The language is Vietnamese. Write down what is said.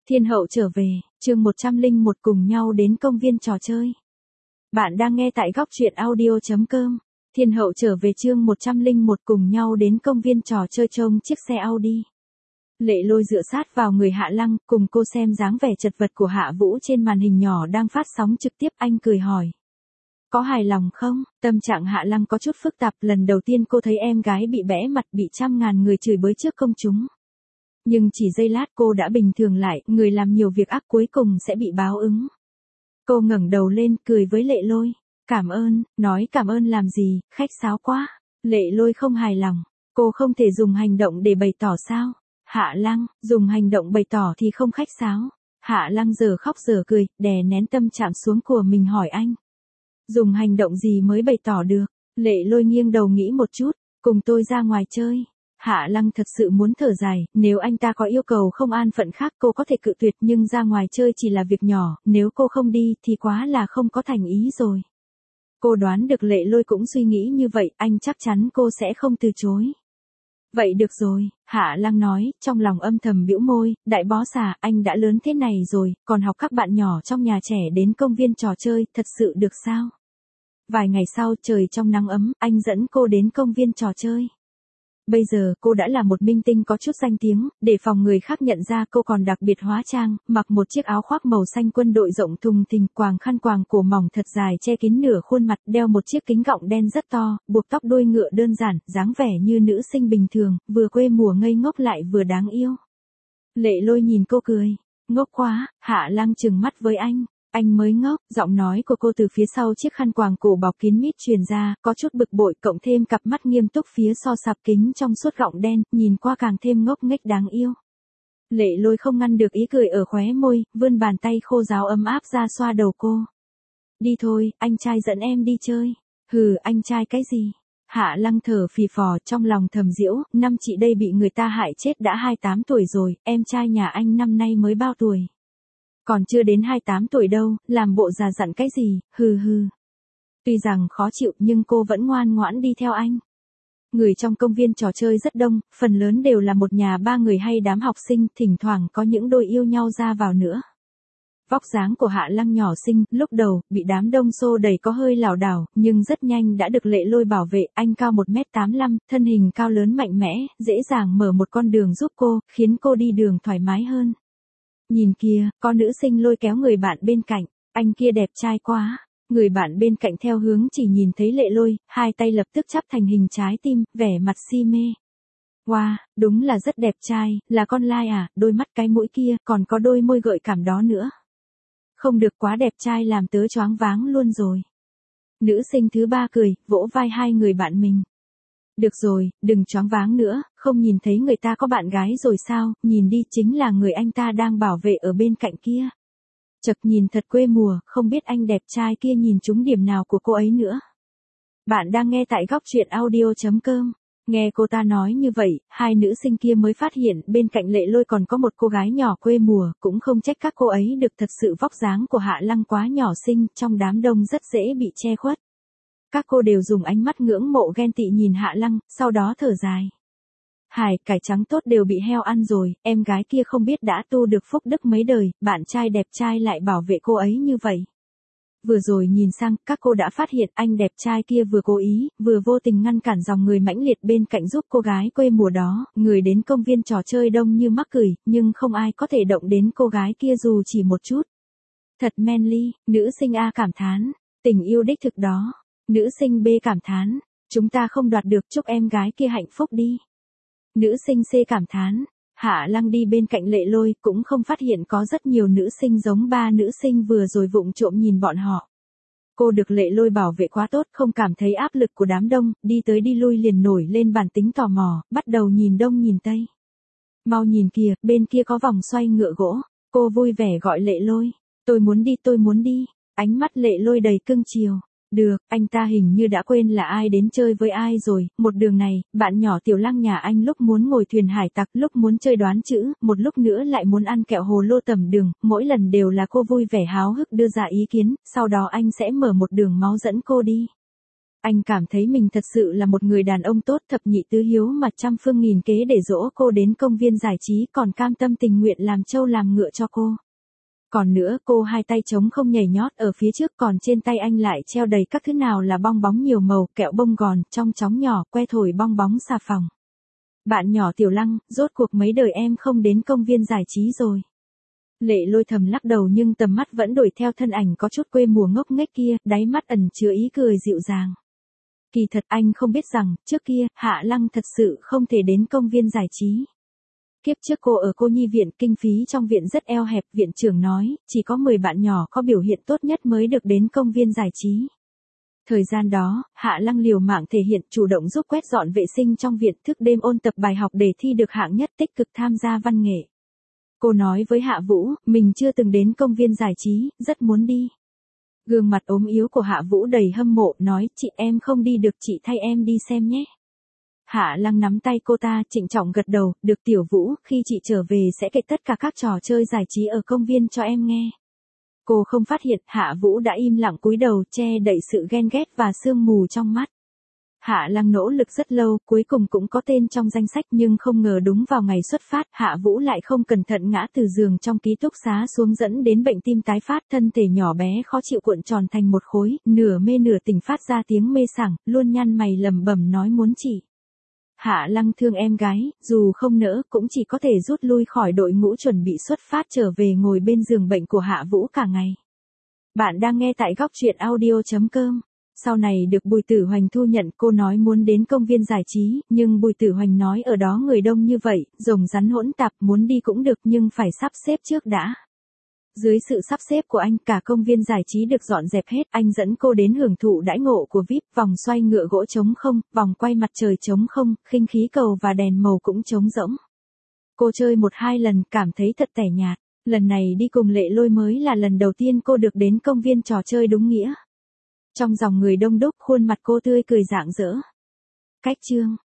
Thiên hậu trở về, chương 101 cùng nhau đến công viên trò chơi. Bạn đang nghe tại góc truyện audio.com. Thiên hậu trở về chương 101 cùng nhau đến công viên trò chơi trông chiếc xe Audi. Lệ Lôi dựa sát vào người Hạ Lăng, cùng cô xem dáng vẻ chật vật của Hạ Vũ trên màn hình nhỏ đang phát sóng trực tiếp. Anh cười hỏi: có hài lòng không? Tâm trạng Hạ Lăng có chút phức tạp, lần đầu tiên cô thấy em gái bị bẽ mặt, bị trăm ngàn người chửi bới trước công chúng. Nhưng chỉ giây lát cô đã bình thường lại, người làm nhiều việc ác cuối cùng sẽ bị báo ứng. Cô ngẩng đầu lên, cười với Lệ Lôi. Cảm ơn, nói cảm ơn làm gì, khách sáo quá. Lệ Lôi không hài lòng, cô không thể dùng hành động để bày tỏ sao? Hạ Lăng, dùng hành động bày tỏ thì không khách sáo. Hạ Lăng giờ khóc giờ cười, đè nén tâm trạng xuống của mình hỏi anh. Dùng hành động gì mới bày tỏ được? Lệ Lôi nghiêng đầu nghĩ một chút, cùng tôi ra ngoài chơi. Hạ Lăng thật sự muốn thở dài, nếu anh ta có yêu cầu không an phận khác cô có thể cự tuyệt, nhưng ra ngoài chơi chỉ là việc nhỏ, nếu cô không đi thì quá là không có thành ý rồi. Cô đoán được Lệ Lôi cũng suy nghĩ như vậy, anh chắc chắn cô sẽ không từ chối. Vậy được rồi, Hạ Lăng nói, trong lòng âm thầm bĩu môi, đại bó xà, anh đã lớn thế này rồi, còn học các bạn nhỏ trong nhà trẻ đến công viên trò chơi, thật sự được sao? Vài ngày sau, trời trong nắng ấm, anh dẫn cô đến công viên trò chơi. Bây giờ cô đã là một minh tinh có chút danh tiếng, để phòng người khác nhận ra cô còn đặc biệt hóa trang, mặc một chiếc áo khoác màu xanh quân đội rộng thùng thình, quàng khăn quàng cổ mỏng thật dài che kín nửa khuôn mặt, đeo một chiếc kính gọng đen rất to, buộc tóc đuôi ngựa đơn giản, dáng vẻ như nữ sinh bình thường, vừa quê mùa ngây ngốc lại vừa đáng yêu. Lệ Lôi nhìn cô cười, ngốc quá. Hạ Lăng trừng mắt với anh. Anh mới ngốc. Giọng nói của cô từ phía sau chiếc khăn quàng cổ bọc kín mít truyền ra, có chút bực bội, cộng thêm cặp mắt nghiêm túc phía sau sạp kính trong suốt gọng đen, nhìn qua càng thêm ngốc nghếch đáng yêu. Lệ Lôi không ngăn được ý cười ở khóe môi, vươn bàn tay khô ráo ấm áp ra xoa đầu cô. Đi thôi, anh trai dẫn em đi chơi. Hừ, anh trai cái gì? Hạ Lăng thở phì phò, trong lòng thầm giễu, năm chị đây bị người ta hại chết đã 28 tuổi rồi, em trai nhà anh năm nay mới bao tuổi? Còn chưa đến 28 tuổi đâu, làm bộ già dặn cái gì, hừ hừ. Tuy rằng khó chịu nhưng cô vẫn ngoan ngoãn đi theo anh. Người trong công viên trò chơi rất đông, phần lớn đều là một nhà ba người hay đám học sinh, thỉnh thoảng có những đôi yêu nhau ra vào nữa. Vóc dáng của Hạ Lăng nhỏ xinh, lúc đầu, bị đám đông xô đẩy có hơi lảo đảo, nhưng rất nhanh đã được Lệ Lôi bảo vệ. Anh cao 1m85, thân hình cao lớn mạnh mẽ, dễ dàng mở một con đường giúp cô, khiến cô đi đường thoải mái hơn. Nhìn kìa, có nữ sinh lôi kéo người bạn bên cạnh, anh kia đẹp trai quá. Người bạn bên cạnh theo hướng chỉ nhìn thấy Lệ Lôi, hai tay lập tức chắp thành hình trái tim, vẻ mặt si mê. Wow, đúng là rất đẹp trai, là con lai à, đôi mắt cái mũi kia, còn có đôi môi gợi cảm đó nữa. Không được, quá đẹp trai làm tớ choáng váng luôn rồi. Nữ sinh thứ ba cười, vỗ vai hai người bạn mình. Được rồi, đừng choáng váng nữa, không nhìn thấy người ta có bạn gái rồi sao, nhìn đi, chính là người anh ta đang bảo vệ ở bên cạnh kia. Chật, nhìn thật quê mùa, không biết anh đẹp trai kia nhìn trúng điểm nào của cô ấy nữa. Bạn đang nghe tại góc truyện audio.com. Nghe cô ta nói như vậy, hai nữ sinh kia mới phát hiện bên cạnh Lệ Lôi còn có một cô gái nhỏ quê mùa, cũng không trách các cô ấy được, thật sự vóc dáng của Hạ Lăng quá nhỏ xinh, trong đám đông rất dễ bị che khuất. Các cô đều dùng ánh mắt ngưỡng mộ ghen tị nhìn Hạ Lăng, sau đó thở dài. Hải, cải trắng tốt đều bị heo ăn rồi, em gái kia không biết đã tu được phúc đức mấy đời, bạn trai đẹp trai lại bảo vệ cô ấy như vậy. Vừa rồi nhìn sang, các cô đã phát hiện anh đẹp trai kia vừa cố ý, vừa vô tình ngăn cản dòng người mãnh liệt bên cạnh giúp cô gái quê mùa đó. Người đến công viên trò chơi đông như mắc cười, nhưng không ai có thể động đến cô gái kia dù chỉ một chút. Thật manly, nữ sinh A cảm thán, tình yêu đích thực đó. Nữ sinh B cảm thán, chúng ta không đoạt được, chúc em gái kia hạnh phúc đi. Nữ sinh C cảm thán. Hạ Lăng đi bên cạnh Lệ Lôi, cũng không phát hiện có rất nhiều nữ sinh giống ba nữ sinh vừa rồi vụng trộm nhìn bọn họ. Cô được Lệ Lôi bảo vệ quá tốt, không cảm thấy áp lực của đám đông, đi tới đi lui liền nổi lên bản tính tò mò, bắt đầu nhìn đông nhìn tây. Mau nhìn kìa, bên kia có vòng xoay ngựa gỗ. Cô vui vẻ gọi Lệ Lôi. Tôi muốn đi, tôi muốn đi. Ánh mắt Lệ Lôi đầy cưng chiều. Được, anh ta hình như đã quên là ai đến chơi với ai rồi. Một đường này, bạn nhỏ Tiểu Lăng nhà anh lúc muốn ngồi thuyền hải tặc, lúc muốn chơi đoán chữ, một lúc nữa lại muốn ăn kẹo hồ lô tầm đường, mỗi lần đều là cô vui vẻ háo hức đưa ra ý kiến, sau đó anh sẽ mở một đường máu dẫn cô đi. Anh cảm thấy mình thật sự là một người đàn ông tốt, thập nhị tứ hiếu mà trăm phương nghìn kế để dỗ cô đến công viên giải trí, còn cam tâm tình nguyện làm trâu làm ngựa cho cô. Còn nữa, cô hai tay trống không nhảy nhót ở phía trước, còn trên tay anh lại treo đầy các thứ nào là bong bóng nhiều màu, kẹo bông gòn, trong chóng nhỏ, que thổi bong bóng xà phòng. Bạn nhỏ Tiểu Lăng, rốt cuộc mấy đời em không đến công viên giải trí rồi. Lệ Lôi thầm lắc đầu nhưng tầm mắt vẫn đuổi theo thân ảnh có chút quê mùa ngốc nghếch kia, đáy mắt ẩn chứa ý cười dịu dàng. Kỳ thật anh không biết rằng, trước kia, Hạ Lăng thật sự không thể đến công viên giải trí. Kiếp trước cô ở cô nhi viện, kinh phí trong viện rất eo hẹp, viện trưởng nói, chỉ có 10 bạn nhỏ có biểu hiện tốt nhất mới được đến công viên giải trí. Thời gian đó, Hạ Lăng liều mạng thể hiện, chủ động giúp quét dọn vệ sinh trong viện, thức đêm ôn tập bài học để thi được hạng nhất, tích cực tham gia văn nghệ. Cô nói với Hạ Vũ, mình chưa từng đến công viên giải trí, rất muốn đi. Gương mặt ốm yếu của Hạ Vũ đầy hâm mộ, nói, chị em không đi được, chị thay em đi xem nhé. Hạ Lăng nắm tay cô ta, trịnh trọng gật đầu, được Tiểu Vũ, khi chị trở về sẽ kể tất cả các trò chơi giải trí ở công viên cho em nghe. Cô không phát hiện, Hạ Vũ đã im lặng cúi đầu, che đậy sự ghen ghét và sương mù trong mắt. Hạ Lăng nỗ lực rất lâu, cuối cùng cũng có tên trong danh sách, nhưng không ngờ đúng vào ngày xuất phát, Hạ Vũ lại không cẩn thận ngã từ giường trong ký túc xá xuống, dẫn đến bệnh tim tái phát, thân thể nhỏ bé khó chịu cuộn tròn thành một khối, nửa mê nửa tỉnh phát ra tiếng mê sảng, luôn nhăn mày lẩm bẩm nói muốn chị. Hạ Lăng thương em gái, dù không nỡ cũng chỉ có thể rút lui khỏi đội ngũ chuẩn bị xuất phát, trở về ngồi bên giường bệnh của Hạ Vũ cả ngày. Bạn đang nghe tại góc truyện audio.com. Sau này được Bùi Tử Hoành thu nhận, cô nói muốn đến công viên giải trí, nhưng Bùi Tử Hoành nói ở đó người đông như vậy, rồng rắn hỗn tạp, muốn đi cũng được nhưng phải sắp xếp trước đã. Dưới sự sắp xếp của anh, cả công viên giải trí được dọn dẹp hết, anh dẫn cô đến hưởng thụ đãi ngộ của VIP, vòng xoay ngựa gỗ trống không, vòng quay mặt trời trống không, khinh khí cầu và đèn màu cũng trống rỗng. Cô chơi 1-2 lần, cảm thấy thật tẻ nhạt. Lần này đi cùng Lệ Lôi mới là lần đầu tiên cô được đến công viên trò chơi đúng nghĩa. Trong dòng người đông đúc, khuôn mặt cô tươi cười rạng rỡ. Cách chương